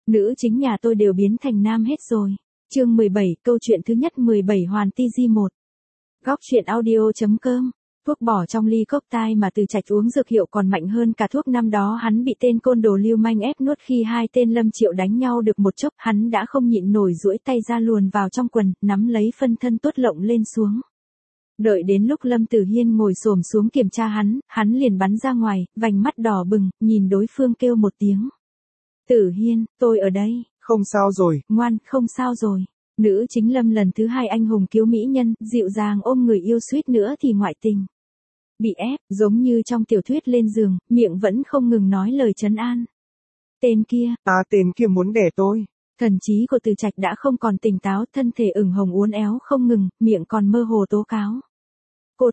Nữ chính nhà tôi đều biến thành nam hết rồi. Chương 17, câu chuyện thứ nhất 17 Hoàn TG 1. Góc truyện audio.com. Thuốc bỏ trong ly cốc tai mà Từ Trạch uống dược hiệu còn mạnh hơn cả thuốc năm đó hắn bị tên côn đồ lưu manh ép nuốt khi hai tên Lâm Triệu đánh nhau được một chốc, hắn đã không nhịn nổi duỗi tay ra luồn vào trong quần, nắm lấy phân thân tuốt lộng lên xuống. Đợi đến lúc Lâm Tử Hiên ngồi xổm xuống kiểm tra hắn liền bắn ra ngoài, vành mắt đỏ bừng, nhìn đối phương kêu một tiếng. Tử Hiên, tôi ở đây. Không sao rồi. Ngoan, không sao rồi. Nữ chính Lâm lần thứ hai anh hùng cứu mỹ nhân, dịu dàng ôm người yêu suýt nữa thì ngoại tình. Bị ép, giống như trong tiểu thuyết lên giường, miệng vẫn không ngừng nói lời trấn an. Tên kia. Tên kia muốn đẻ tôi. Thần trí của Từ Trạch đã không còn tỉnh táo, thân thể ửng hồng uốn éo không ngừng, miệng còn mơ hồ tố cáo. Cô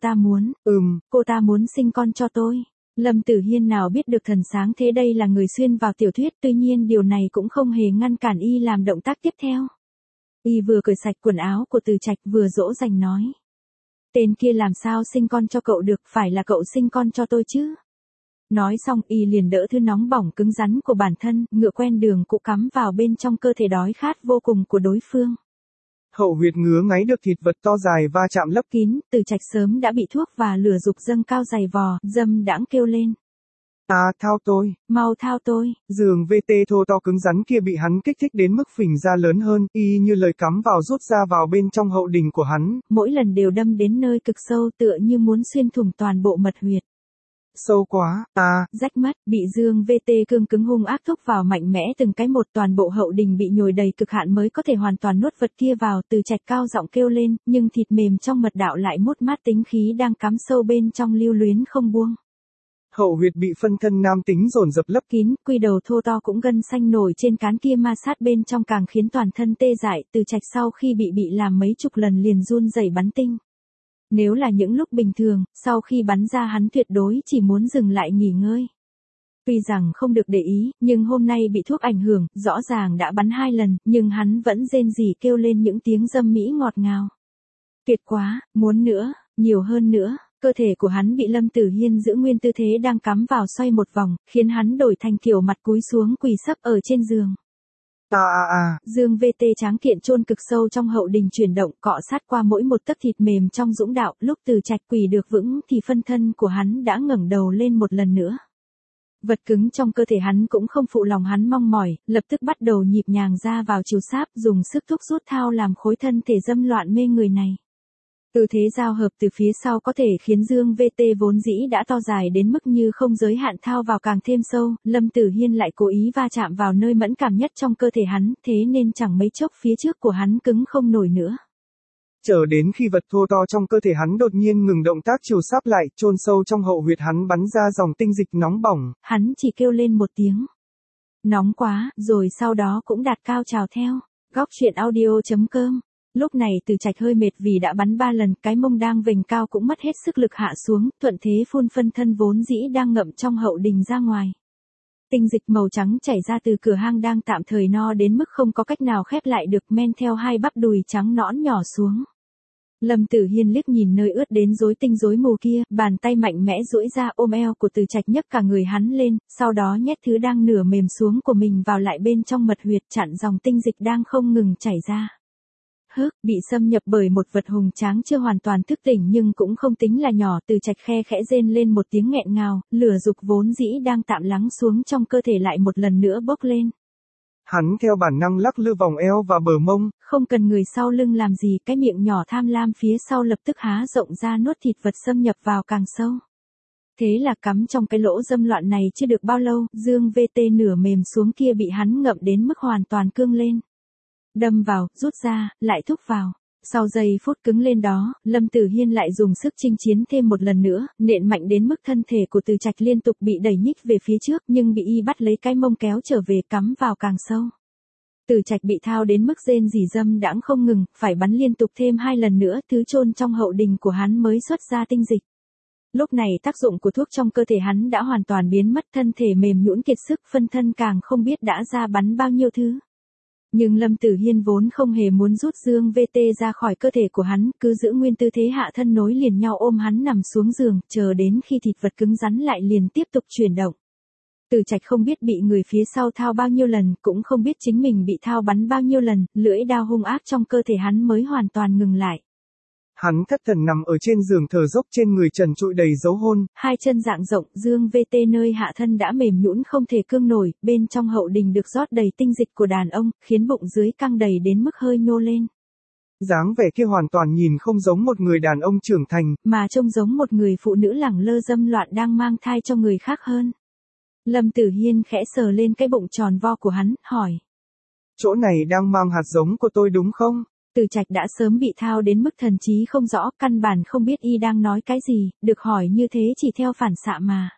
ta muốn sinh con cho tôi. Lâm Tử Hiên nào biết được thần sáng thế đây là người xuyên vào tiểu thuyết, tuy nhiên điều này cũng không hề ngăn cản y làm động tác tiếp theo. Y vừa cởi sạch quần áo của Từ Trạch vừa dỗ dành nói. Tên kia làm sao sinh con cho cậu được, phải là cậu sinh con cho tôi chứ. Nói xong y liền đỡ thứ nóng bỏng cứng rắn của bản thân, ngựa quen đường cụ cắm vào bên trong cơ thể đói khát vô cùng của đối phương. Hậu huyệt ngứa ngáy được thịt vật to dài va chạm lấp kín, Từ Trạch sớm đã bị thuốc và lửa dục dâng cao dày vò, dâm đãng kêu lên. Thao tôi. Mau thao tôi. Giường VT thô to cứng rắn kia bị hắn kích thích đến mức phình ra lớn hơn, y như lời cắm vào rút ra vào bên trong hậu đình của hắn. Mỗi lần đều đâm đến nơi cực sâu tựa như muốn xuyên thủng toàn bộ mật huyệt. Sâu quá, rách mắt, bị dương VT cương cứng hung ác thúc vào mạnh mẽ từng cái một, toàn bộ hậu đình bị nhồi đầy cực hạn mới có thể hoàn toàn nuốt vật kia vào. Từ Trạch cao giọng kêu lên, nhưng thịt mềm trong mật đạo lại mút mát tính khí đang cắm sâu bên trong lưu luyến không buông. Hậu huyệt bị phân thân nam tính dồn dập lấp kín, quy đầu thô to cũng gân xanh nổi trên cán kia ma sát bên trong càng khiến toàn thân tê dại. Từ Trạch sau khi bị làm mấy chục lần liền run rẩy bắn tinh. Nếu là những lúc bình thường, sau khi bắn ra hắn tuyệt đối chỉ muốn dừng lại nghỉ ngơi. Tuy rằng không được để ý, nhưng hôm nay bị thuốc ảnh hưởng, rõ ràng đã bắn 2 lần, nhưng hắn vẫn rên rỉ kêu lên những tiếng dâm mỹ ngọt ngào. Tuyệt quá, muốn nữa, nhiều hơn nữa. Cơ thể của hắn bị Lâm Tử Hiên giữ nguyên tư thế đang cắm vào xoay một vòng, khiến hắn đổi thành kiểu mặt cúi xuống quỳ sấp ở trên giường. Dương VT tráng kiện chôn cực sâu trong hậu đình chuyển động, cọ sát qua mỗi một tấc thịt mềm trong dũng đạo. Lúc Từ Trạch quỳ được vững thì phân thân của hắn đã ngẩng đầu lên một lần nữa. Vật cứng trong cơ thể hắn cũng không phụ lòng hắn mong mỏi, lập tức bắt đầu nhịp nhàng ra vào chiều sáp, dùng sức thúc rút thao làm khối thân thể dâm loạn mê người này. Tư thế giao hợp từ phía sau có thể khiến dương VT vốn dĩ đã to dài đến mức như không giới hạn thao vào càng thêm sâu. Lâm Tử Hiên lại cố ý va chạm vào nơi mẫn cảm nhất trong cơ thể hắn, thế nên chẳng mấy chốc phía trước của hắn cứng không nổi nữa. Chờ đến khi vật thô to trong cơ thể hắn đột nhiên ngừng động tác chiều sáp lại, chôn sâu trong hậu huyệt hắn bắn ra dòng tinh dịch nóng bỏng. Hắn chỉ kêu lên một tiếng. Nóng quá, rồi sau đó cũng đạt cao trào theo. Góc truyện audio.com. Lúc này Từ Trạch hơi mệt vì đã bắn 3 lần, cái mông đang vểnh cao cũng mất hết sức lực hạ xuống, thuận thế phun phân thân vốn dĩ đang ngậm trong hậu đình ra ngoài. Tinh dịch màu trắng chảy ra từ cửa hang đang tạm thời no đến mức không có cách nào khép lại được, men theo hai bắp đùi trắng nõn nhỏ xuống. Lâm Tử Hiên liếc nhìn nơi ướt đến rối tinh rối mù kia, bàn tay mạnh mẽ duỗi ra ôm eo của Từ Trạch nhấc cả người hắn lên, sau đó nhét thứ đang nửa mềm xuống của mình vào lại bên trong mật huyệt, chặn dòng tinh dịch đang không ngừng chảy ra. Bị xâm nhập bởi một vật hùng tráng chưa hoàn toàn thức tỉnh nhưng cũng không tính là nhỏ. Từ Trạch khe khẽ rên lên một tiếng nghẹn ngào, lửa dục vốn dĩ đang tạm lắng xuống trong cơ thể lại một lần nữa bốc lên. Hắn theo bản năng lắc lư vòng eo và bờ mông. Không cần người sau lưng làm gì, cái miệng nhỏ tham lam phía sau lập tức há rộng ra nuốt thịt vật xâm nhập vào càng sâu. Thế là cắm trong cái lỗ dâm loạn này chưa được bao lâu, dương VT nửa mềm xuống kia bị hắn ngậm đến mức hoàn toàn cương lên. Đâm vào, rút ra, lại thúc vào. Sau giây phút cứng lên đó, Lâm Tử Hiên lại dùng sức chinh chiến thêm một lần nữa, nện mạnh đến mức thân thể của Từ Trạch liên tục bị đẩy nhích về phía trước nhưng bị y bắt lấy cái mông kéo trở về, cắm vào càng sâu. Từ Trạch bị thao đến mức rên rỉ dâm đãng không ngừng, phải bắn liên tục thêm 2 lần nữa, thứ chôn trong hậu đình của hắn mới xuất ra tinh dịch. Lúc này tác dụng của thuốc trong cơ thể hắn đã hoàn toàn biến mất, thân thể mềm nhũn kiệt sức, phân thân càng không biết đã ra bắn bao nhiêu thứ. Nhưng Lâm Tử Hiên vốn không hề muốn rút dương VT ra khỏi cơ thể của hắn, cứ giữ nguyên tư thế hạ thân nối liền nhau ôm hắn nằm xuống giường, chờ đến khi thịt vật cứng rắn lại liền tiếp tục chuyển động. Từ Trạch không biết bị người phía sau thao bao nhiêu lần, cũng không biết chính mình bị thao bắn bao nhiêu lần, lưỡi đao hung ác trong cơ thể hắn mới hoàn toàn ngừng lại. Hắn thất thần nằm ở trên giường thở dốc, trên người trần trụi đầy dấu hôn. Hai chân dạng rộng, dương VT nơi hạ thân đã mềm nhũn không thể cương nổi, bên trong hậu đình được rót đầy tinh dịch của đàn ông, khiến bụng dưới căng đầy đến mức hơi nhô lên. Dáng vẻ kia hoàn toàn nhìn không giống một người đàn ông trưởng thành, mà trông giống một người phụ nữ lẳng lơ dâm loạn đang mang thai cho người khác hơn. Lâm Tử Hiên khẽ sờ lên cái bụng tròn vo của hắn, hỏi. Chỗ này đang mang hạt giống của tôi đúng không? Từ Trạch đã sớm bị thao đến mức thần trí không rõ, căn bản không biết y đang nói cái gì, được hỏi như thế chỉ theo phản xạ mà.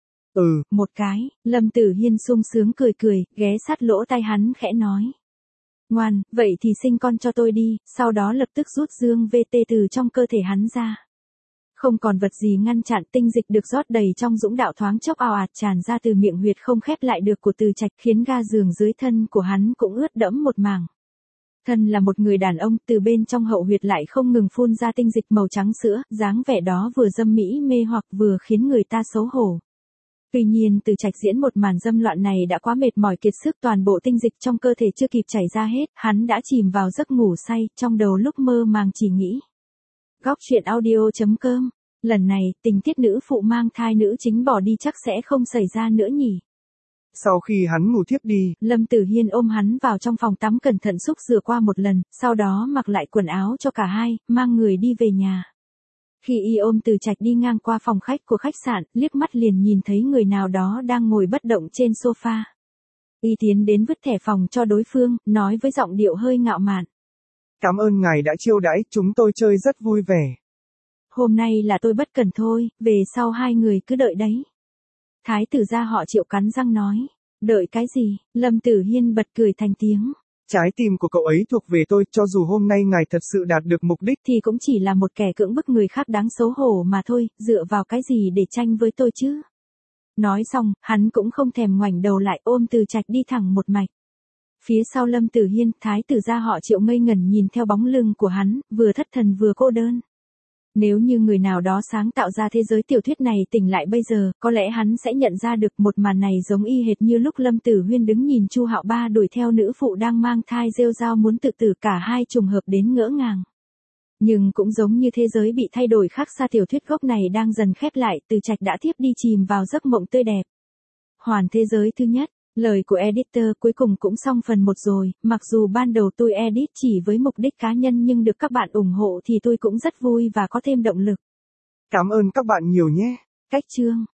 Một cái, Lâm Tử Hiên sung sướng cười cười, ghé sát lỗ tai hắn khẽ nói. Ngoan, vậy thì sinh con cho tôi đi, sau đó lập tức rút dương VT từ trong cơ thể hắn ra. Không còn vật gì ngăn chặn, tinh dịch được rót đầy trong dũng đạo thoáng chốc ào ạt tràn ra từ miệng huyệt không khép lại được của Từ Trạch, khiến ga giường dưới thân của hắn cũng ướt đẫm một mảng. Thân là một người đàn ông, từ bên trong hậu huyệt lại không ngừng phun ra tinh dịch màu trắng sữa, dáng vẻ đó vừa dâm mỹ mê hoặc vừa khiến người ta xấu hổ. Tuy nhiên Từ Trạch diễn một màn dâm loạn này đã quá mệt mỏi kiệt sức, toàn bộ tinh dịch trong cơ thể chưa kịp chảy ra hết, hắn đã chìm vào giấc ngủ say, trong đầu lúc mơ màng chỉ nghĩ. Góc truyện audio.com. Lần này, tình tiết nữ phụ mang thai nữ chính bỏ đi chắc sẽ không xảy ra nữa nhỉ. Sau khi hắn ngủ thiếp đi, Lâm Tử Hiên ôm hắn vào trong phòng tắm cẩn thận xúc rửa qua một lần, sau đó mặc lại quần áo cho cả hai, mang người đi về nhà. Khi y ôm Từ Trạch đi ngang qua phòng khách của khách sạn, liếc mắt liền nhìn thấy người nào đó đang ngồi bất động trên sofa. Y tiến đến vứt thẻ phòng cho đối phương, nói với giọng điệu hơi ngạo mạn. Cảm ơn ngài đã chiêu đãi, chúng tôi chơi rất vui vẻ. Hôm nay là tôi bất cần thôi, về sau hai người cứ đợi đấy. Thái tử gia họ Triệu cắn răng nói. Đợi cái gì? Lâm Tử Hiên bật cười thành tiếng. Trái tim của cậu ấy thuộc về tôi, cho dù hôm nay ngài thật sự đạt được mục đích thì cũng chỉ là một kẻ cưỡng bức người khác đáng xấu hổ mà thôi, dựa vào cái gì để tranh với tôi chứ? Nói xong, hắn cũng không thèm ngoảnh đầu lại, ôm Từ Trạch đi thẳng một mạch. Phía sau Lâm Tử Hiên, thái tử gia họ Triệu ngây ngẩn nhìn theo bóng lưng của hắn, vừa thất thần vừa cô đơn. Nếu như người nào đó sáng tạo ra thế giới tiểu thuyết này tỉnh lại bây giờ, có lẽ hắn sẽ nhận ra được một màn này giống y hệt như lúc Lâm Tử Huyên đứng nhìn Chu Hạo Ba đuổi theo nữ phụ đang mang thai rêu rao muốn tự tử, cả hai trùng hợp đến ngỡ ngàng. Nhưng cũng giống như thế giới bị thay đổi khác xa tiểu thuyết gốc này đang dần khép lại, Từ Trạch đã thiếp đi chìm vào giấc mộng tươi đẹp. Hoàn thế giới thứ nhất. Lời của editor cuối cùng cũng xong phần 1 rồi, mặc dù ban đầu tôi edit chỉ với mục đích cá nhân nhưng được các bạn ủng hộ thì tôi cũng rất vui và có thêm động lực. Cảm ơn các bạn nhiều nhé. Cách chương